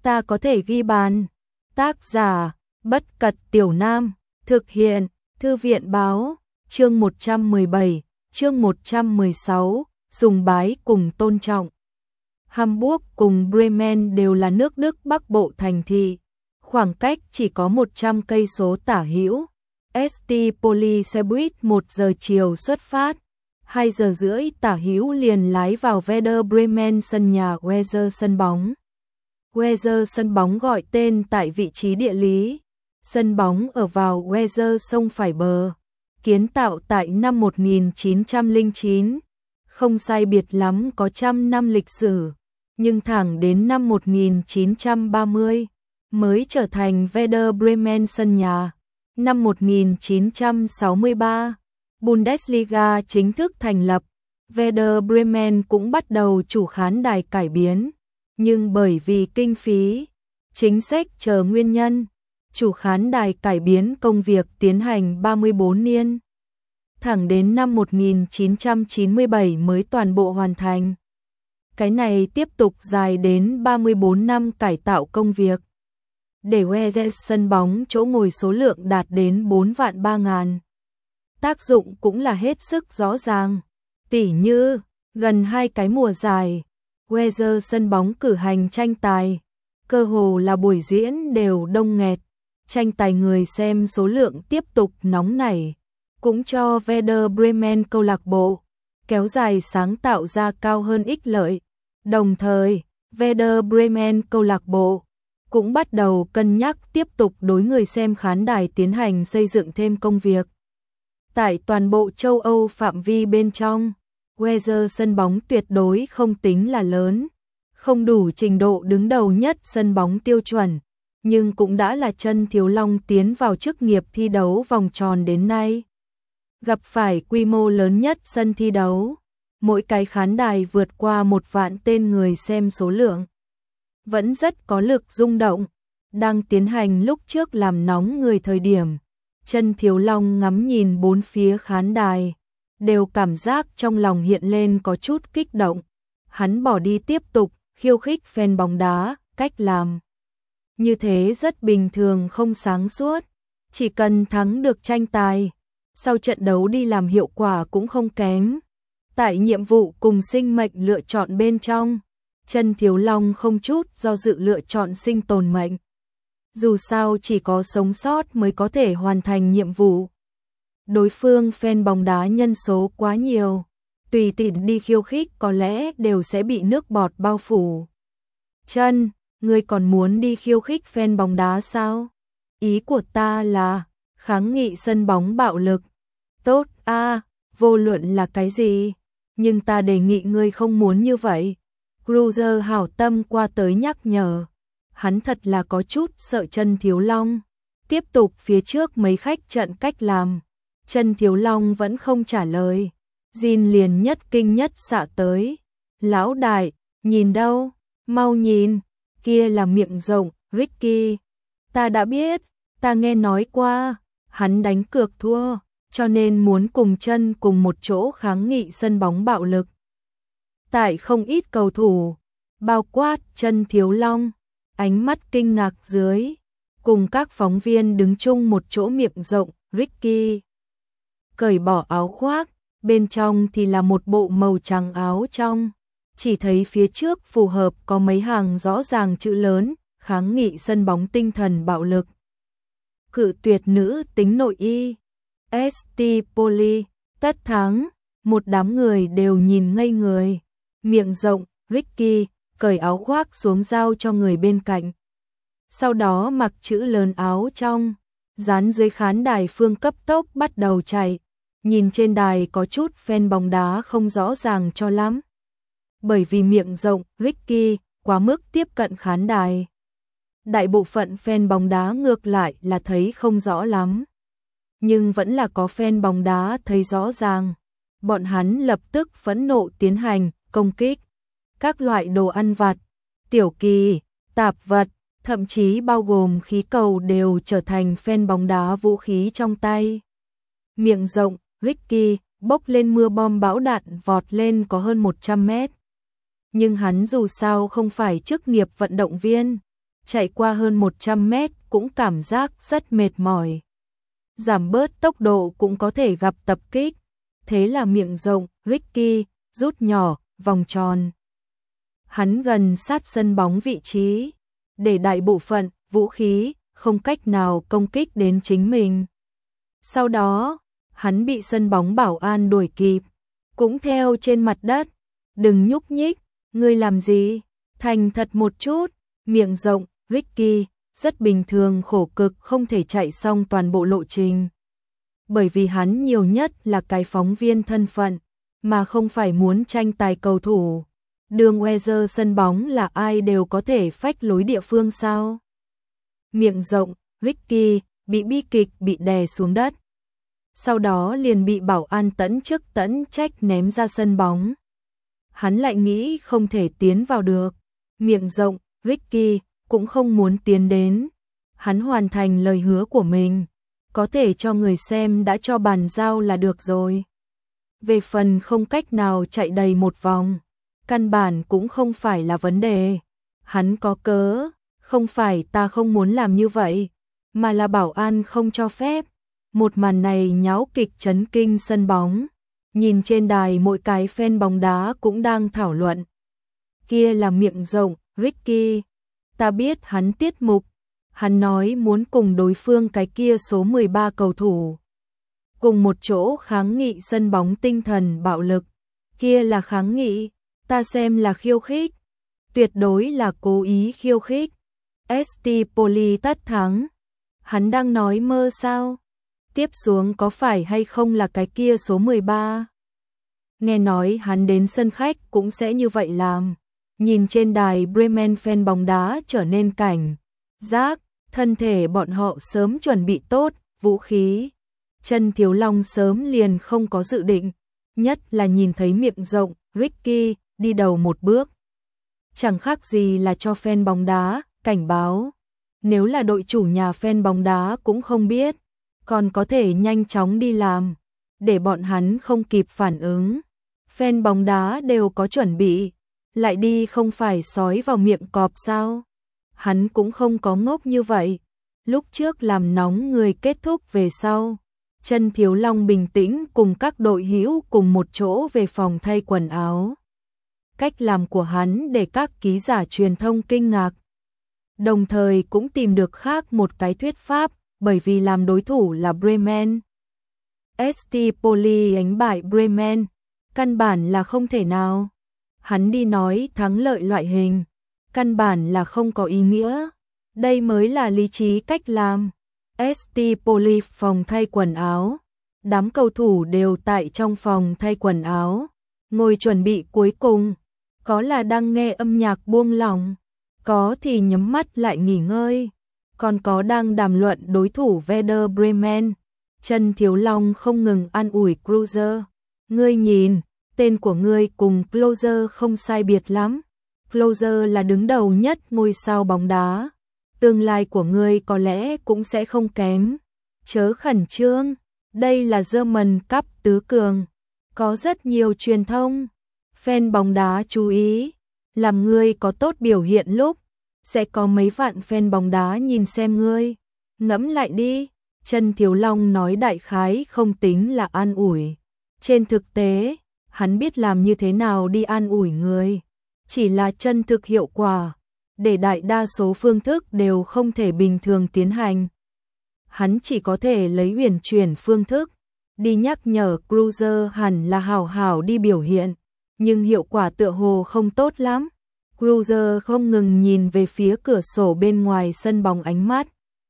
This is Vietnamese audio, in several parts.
ta có thể ghi bàn. Tác giả, Bất Cật Tiểu Nam, thực hiện, Thư viện Báo, chương 117, chương 116, dùng bái cùng tôn trọng. Hamburg cùng Bremen đều là nước Đức Bắc Bộ thành thị, khoảng cách chỉ có 100 cây số tả hữu. St. Pauli xe buýt 1 giờ chiều xuất phát, 2 giờ rưỡi tả hữu liền lái vào Werder Bremen sân nhà Weser sân bóng. Weser sân bóng gọi tên tại vị trí địa lý. Sân bóng ở vào Weser sông phải bờ, kiến tạo tại năm 1909, không sai biệt lắm có trăm năm lịch sử, nhưng thẳng đến năm 1930 mới trở thành Werder Bremen sân nhà. Năm 1963, Bundesliga chính thức thành lập, Werder Bremen cũng bắt đầu chủ khán đài cải biến, nhưng bởi vì kinh phí, chính sách chờ nguyên nhân, chủ khán đài cải biến công việc tiến hành 34 niên. Thẳng đến năm 1997 mới toàn bộ hoàn thành. Cái này tiếp tục dài đến 34 năm cải tạo công việc. Để Weser sân bóng chỗ ngồi số lượng đạt đến 4.300.000. Tác dụng cũng là hết sức rõ ràng. Tỉ như, gần 2 cái mùa giải, Weser sân bóng cử hành tranh tài, cơ hồ là buổi diễn đều đông nghẹt, tranh tài người xem số lượng tiếp tục nóng nảy, cũng cho Werder Bremen câu lạc bộ kéo dài sáng tạo ra cao hơn ích lợi. Đồng thời, Werder Bremen câu lạc bộ cũng bắt đầu cân nhắc tiếp tục đối người xem khán đài tiến hành xây dựng thêm công việc. Tại toàn bộ châu Âu phạm vi bên trong, Weser sân bóng tuyệt đối không tính là lớn, không đủ trình độ đứng đầu nhất sân bóng tiêu chuẩn, nhưng cũng đã là chân Thiếu Long tiến vào chức nghiệp thi đấu vòng tròn đến nay. Gặp phải quy mô lớn nhất sân thi đấu, mỗi cái khán đài vượt qua 1 vạn tên người xem số lượng. Vẫn rất có lực rung động, đang tiến hành lúc trước làm nóng người thời điểm. Chân Thiếu Long ngắm nhìn bốn phía khán đài, đều cảm giác trong lòng hiện lên có chút kích động. Hắn bỏ đi tiếp tục khiêu khích fan bóng đá, cách làm như thế rất bình thường không sáng suốt, chỉ cần thắng được tranh tài, sau trận đấu đi làm hiệu quả cũng không kém. Tại nhiệm vụ cùng sinh mệnh lựa chọn bên trong, Chân Thiếu Long không chút do dự lựa chọn sinh tồn mệnh. Dù sao chỉ có sống sót mới có thể hoàn thành nhiệm vụ. Đối phương fan bóng đá nhân số quá nhiều, tùy tiện đi khiêu khích có lẽ đều sẽ bị nước bọt bao phủ. Chân, ngươi còn muốn đi khiêu khích fan bóng đá sao? Ý của ta là kháng nghị sân bóng bạo lực. Tốt a, vô luận là cái gì, nhưng ta đề nghị ngươi không muốn như vậy. Cruiser hảo tâm qua tới nhắc nhở. Hắn thật là có chút sợ Chân Thiếu Long. Tiếp tục phía trước mấy khách trận cách làm. Chân Thiếu Long vẫn không trả lời. Jin liền nhất kinh nhất xạ tới. Lão đại, nhìn đâu? Mau nhìn, kia là miệng rộng, Ricky. Ta đã biết, ta nghe nói qua, hắn đánh cược thua, cho nên muốn cùng Chân cùng một chỗ kháng nghị sân bóng bạo lực. Tại không ít cầu thủ, bao quát Chân Thiếu Long, ánh mắt kinh ngạc dưới, cùng các phóng viên đứng chung một chỗ miệng rộng, Ricky cởi bỏ áo khoác, bên trong thì là một bộ màu trắng áo trong, chỉ thấy phía trước phù hợp có mấy hàng rõ ràng chữ lớn, kháng nghị sân bóng tinh thần bạo lực. Cự tuyệt nữ tính nội y, St. Pauli, tất thắng, một đám người đều nhìn ngây người. Miệng rộng, Ricky cởi áo khoác xuống giao cho người bên cạnh. Sau đó mặc chữ lớn áo trong, dán dưới khán đài phương cấp tốc bắt đầu chạy. Nhìn trên đài có chút fan bóng đá không rõ ràng cho lắm. Bởi vì miệng rộng, Ricky quá mức tiếp cận khán đài. Đại bộ phận fan bóng đá ngược lại là thấy không rõ lắm. Nhưng vẫn là có fan bóng đá thấy rõ ràng. Bọn hắn lập tức phẫn nộ tiến hành công kích các loại đồ ăn vặt, tiểu kỳ, tạp vật, thậm chí bao gồm khí cầu đều trở thành fan bóng đá vũ khí trong tay. Miệng rộng, Ricky bốc lên mưa bom bão đạn vọt lên có hơn 100 mét. Nhưng hắn dù sao không phải chức nghiệp vận động viên, chạy qua hơn 100 mét cũng cảm giác rất mệt mỏi. Giảm bớt tốc độ cũng có thể gặp tập kích. Thế là miệng rộng, Ricky rút nhỏ, vòng tròn. Hắn gần sát sân bóng vị trí, để đại bộ phận vũ khí không cách nào công kích đến chính mình. Sau đó, hắn bị sân bóng bảo an đuổi kịp, cũng theo trên mặt đất. Đừng nhúc nhích, ngươi làm gì? Thành thật một chút. Miệng rộng, Ricky rất bình thường khổ cực không thể chạy xong toàn bộ lộ trình. Bởi vì hắn nhiều nhất là cái phóng viên thân phận, mà không phải muốn tranh tài cầu thủ. Đường Weser sân bóng là ai đều có thể phách lối địa phương sao? Miệng rộng, Ricky bị bi kịch bị đè xuống đất. Sau đó liền bị bảo an tẫn chức tẫn trách ném ra sân bóng. Hắn lại nghĩ không thể tiến vào được. Miệng rộng, Ricky cũng không muốn tiến đến. Hắn hoàn thành lời hứa của mình, có thể cho người xem đã cho bàn giao là được rồi. Về phần không cách nào chạy đầy một vòng, căn bản cũng không phải là vấn đề. Hắn có cớ, không phải ta không muốn làm như vậy, mà là bảo an không cho phép. Một màn này nháo kịch chấn kinh sân bóng. Nhìn trên đài mỗi cái fan bóng đá cũng đang thảo luận. Kia là miệng rộng, Ricky. Ta biết hắn tiết mục. Hắn nói muốn cùng đối phương cái kia số 13 cầu thủ. Cùng một chỗ kháng nghị sân bóng tinh thần bạo lực. Kia là kháng nghị, ta xem là khiêu khích. Tuyệt đối là cố ý khiêu khích. ST Poli tất thắng. Hắn đang nói mơ sao? Tiếp xuống có phải hay không là cái kia số 13? Nghe nói hắn đến sân khách cũng sẽ như vậy làm. Nhìn trên đài Bremen fan bóng đá trở nên cảnh giác, thân thể bọn họ sớm chuẩn bị tốt, vũ khí. Chân Thiếu Long sớm liền không có dự định, nhất là nhìn thấy miệng rộng, Ricky đi đầu một bước. Chẳng khác gì là cho fan bóng đá cảnh báo. Nếu là đội chủ nhà fan bóng đá cũng không biết, còn có thể nhanh chóng đi làm, để bọn hắn không kịp phản ứng. Fan bóng đá đều có chuẩn bị, lại đi không phải sói vào miệng cọp sao? Hắn cũng không có ngốc như vậy. Lúc trước làm nóng người kết thúc về sau, Chân Thiếu Long bình tĩnh cùng các đội hữu cùng một chỗ về phòng thay quần áo. Cách làm của hắn để các ký giả truyền thông kinh ngạc. Đồng thời cũng tìm được khác một cái thuyết pháp, bởi vì làm đối thủ là Bremen. ST Poli đánh bại Bremen, căn bản là không thể nào. Hắn đi nói thắng lợi loại hình, căn bản là không có ý nghĩa. Đây mới là lý trí cách làm. ST Poli phòng thay quần áo. Đám cầu thủ đều tại trong phòng thay quần áo, ngồi chuẩn bị cuối cùng. Có là đang nghe âm nhạc buông lỏng, có thì nhắm mắt lại nghỉ ngơi, còn có đang đàm luận đối thủ Werder Bremen. Chân Thiếu Long không ngừng an ủi Klose. Ngươi nhìn, tên của ngươi cùng Klose không sai biệt lắm. Klose là đứng đầu nhất ngôi sao bóng đá. Tương lai của ngươi có lẽ cũng sẽ không kém. Chớ khẩn trương, đây là German Cup tứ cường. Có rất nhiều truyền thông, fan bóng đá chú ý. Làm ngươi có tốt biểu hiện lúc, sẽ có mấy vạn fan bóng đá nhìn xem ngươi. Ngẫm lại đi. Chân Thiếu Long nói đại khái không tính là an ủi. Trên thực tế, hắn biết làm như thế nào đi an ủi người. Chỉ là chân thực hiệu quả, để đại đa số phương thức đều không thể bình thường tiến hành. Hắn chỉ có thể lấy huyền chuyển phương thức, đi nhắc nhở Klose hẳn là hảo hảo đi biểu hiện, nhưng hiệu quả tựa hồ không tốt lắm. Klose không ngừng nhìn về phía cửa sổ bên ngoài sân bóng, ánh mắt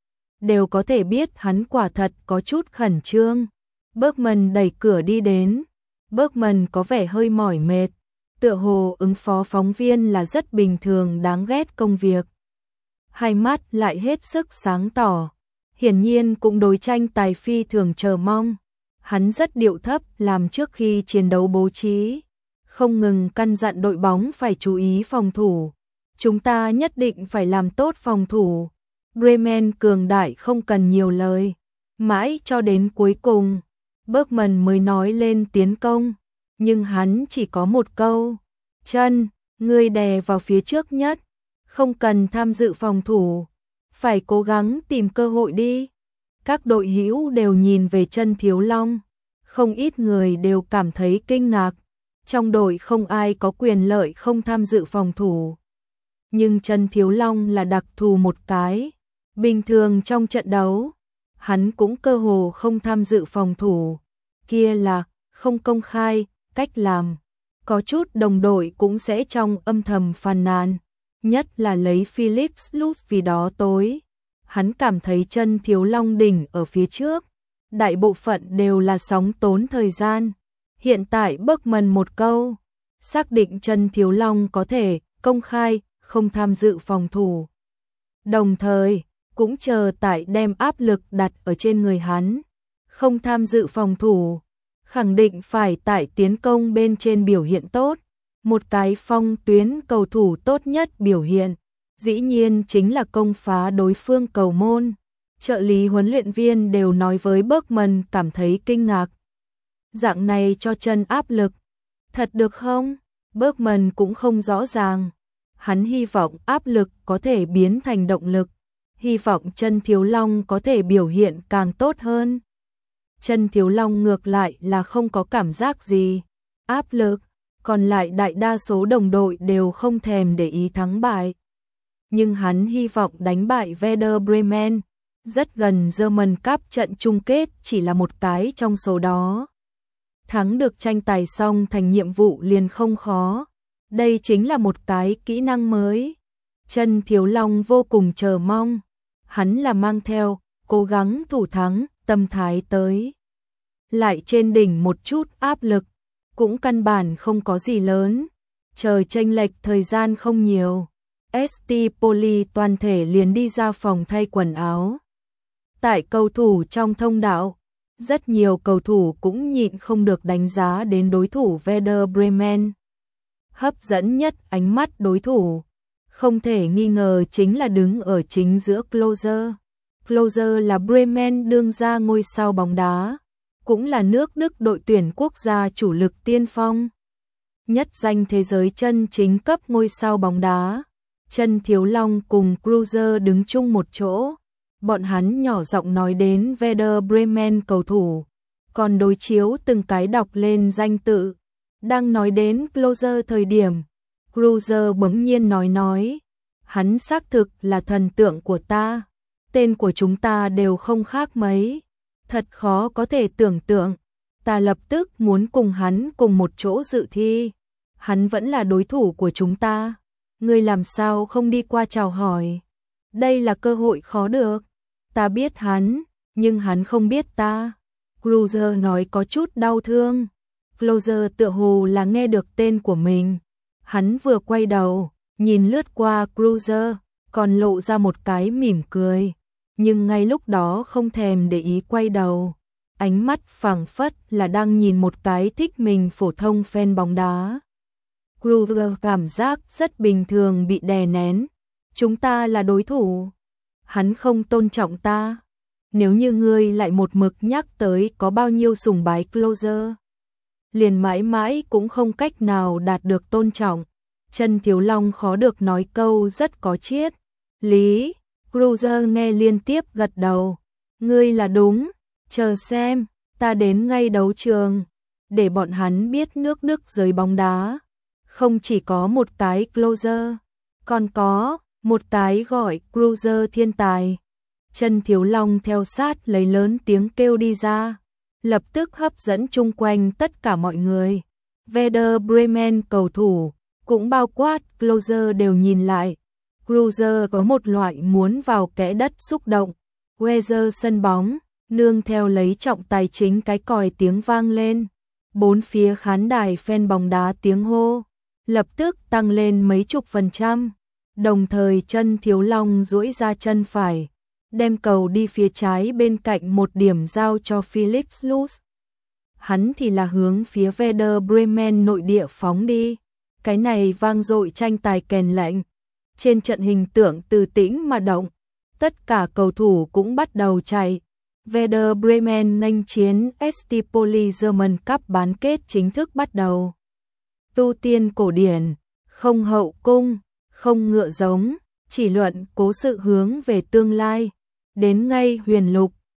đều có thể biết hắn quả thật có chút khẩn trương. Bergman đẩy cửa đi đến. Bergman có vẻ hơi mỏi mệt, tựa hồ ứng phó phóng viên là rất bình thường đáng ghét công việc. Hai mắt lại hết sức sáng tỏ, hiển nhiên cũng đối tranh tài phi thường chờ mong. Hắn rất điệu thấp làm trước khi chiến đấu bố trí, không ngừng căn dặn đội bóng phải chú ý phòng thủ. Chúng ta nhất định phải làm tốt phòng thủ. Bremen cường đại không cần nhiều lời. Mãi cho đến cuối cùng, Bergman mới nói lên tiến công, nhưng hắn chỉ có một câu: Chân, ngươi đè vào phía trước nhất, không cần tham dự phòng thủ, phải cố gắng tìm cơ hội đi. Các đội hữu đều nhìn về Chân Thiếu Long, không ít người đều cảm thấy kinh ngạc. Trong đội không ai có quyền lợi không tham dự phòng thủ. Nhưng Chân Thiếu Long là đặc thù một cái. Bình thường trong trận đấu, hắn cũng cơ hồ không tham dự phòng thủ. Kia là không công khai, cách làm. Có chút đồng đội cũng sẽ trong âm thầm phàn nàn. Nhất là lấy Philips Luz vì đó tối. Hắn cảm thấy Chân Thiếu Long đỉnh ở phía trước. Đại bộ phận đều là sóng tốn thời gian. Hiện tại Bergman một câu, xác định Chân Thiếu Long có thể công khai không tham dự phòng thủ. Đồng thời, cũng chờ tại đem áp lực đặt ở trên người hắn. Không tham dự phòng thủ, khẳng định phải tại tiến công bên trên biểu hiện tốt. Một cái phong tuyến cầu thủ tốt nhất biểu hiện, dĩ nhiên chính là công phá đối phương cầu môn. Trợ lý huấn luyện viên đều nói với Bergman cảm thấy kinh ngạc. Dạng này cho Chân áp lực, thật được không? Bergman cũng không rõ ràng. Hắn hy vọng áp lực có thể biến thành động lực, hy vọng Chân Thiếu Long có thể biểu hiện càng tốt hơn. Chân Thiếu Long ngược lại là không có cảm giác gì áp lực, còn lại đại đa số đồng đội đều không thèm để ý thắng bại. Nhưng hắn hy vọng đánh bại Werder Bremen, rất gần German Cup trận chung kết chỉ là một cái trong số đó. Thắng được tranh tài xong thành nhiệm vụ liền không khó. Đây chính là một cái kỹ năng mới. Chân Thiếu Long vô cùng chờ mong. Hắn là mang theo, cố gắng thủ thắng, tâm thái tới. Lại trên đỉnh một chút áp lực, cũng căn bản không có gì lớn. Trời chênh lệch thời gian không nhiều. ST Poli toàn thể liền đi ra phòng thay quần áo. Tại cầu thủ trong thông đạo, rất nhiều cầu thủ cũng nhịn không được đánh giá đến đối thủ Werder Bremen. Hấp dẫn nhất ánh mắt đối thủ, không thể nghi ngờ chính là đứng ở chính giữa Klose. Klose là Bremen đương gia ngôi sao bóng đá, cũng là nước Đức đội tuyển quốc gia chủ lực tiên phong. Nhất danh thế giới chân chính cấp ngôi sao bóng đá. Chân Thiếu Long cùng Klose đứng chung một chỗ. Bọn hắn nhỏ giọng nói đến Werder Bremen cầu thủ, còn đối chiếu từng cái đọc lên danh tự. Đang nói đến Klose thời điểm, Klose bỗng nhiên nói, hắn xác thực là thần tượng của ta, tên của chúng ta đều không khác mấy, thật khó có thể tưởng tượng, ta lập tức muốn cùng hắn cùng một chỗ dự thi, hắn vẫn là đối thủ của chúng ta, ngươi làm sao không đi qua chào hỏi, đây là cơ hội khó được, ta biết hắn, nhưng hắn không biết ta, Klose nói có chút đau thương. Klose tựa hồ là nghe được tên của mình. Hắn vừa quay đầu, nhìn lướt qua Klose, còn lộ ra một cái mỉm cười. Nhưng ngay lúc đó không thèm để ý quay đầu. Ánh mắt phảng phất là đang nhìn một cái thích mình phổ thông fan bóng đá. Klose cảm giác rất bình thường bị đè nén. Chúng ta là đối thủ. Hắn không tôn trọng ta. Nếu như ngươi lại một mực nhắc tới có bao nhiêu sùng bái Klose, liền mãi mãi cũng không cách nào đạt được tôn trọng. Chân Thiếu Long khó được nói câu rất có triết lý. Klose nghe liên tiếp gật đầu. Ngươi là đúng, chờ xem, ta đến ngay đấu trường, để bọn hắn biết nước Đức giới bóng đá. Không chỉ có một cái Klose, còn có một cái gọi Klose thiên tài. Chân Thiếu Long theo sát lấy lớn tiếng kêu đi ra, lập tức hấp dẫn chung quanh tất cả mọi người. Werder Bremen cầu thủ, cũng bao quát Klose đều nhìn lại. Klose có một loại muốn vào kẽ đất xúc động. Weser sân bóng, nương theo lấy trọng tài chính cái còi tiếng vang lên. Bốn phía khán đài fan bóng đá tiếng hô, lập tức tăng lên mấy chục %. Đồng thời Chân Thiếu Long duỗi ra chân phải, đem cầu đi phía trái bên cạnh một điểm giao cho Philips Luz. Hắn thì là hướng phía Werder Bremen nội địa phóng đi. Cái này vang dội tranh tài kèn lệnh. Trên trận hình tượng từ tĩnh mà động. Tất cả cầu thủ cũng bắt đầu chạy. Werder Bremen nghênh chiến ST Poli German Cup bán kết chính thức bắt đầu. Tu tiên cổ điển, không hậu cung, không ngựa giống, chỉ luận cố sự hướng về tương lai. Đến ngay Huyền Lục,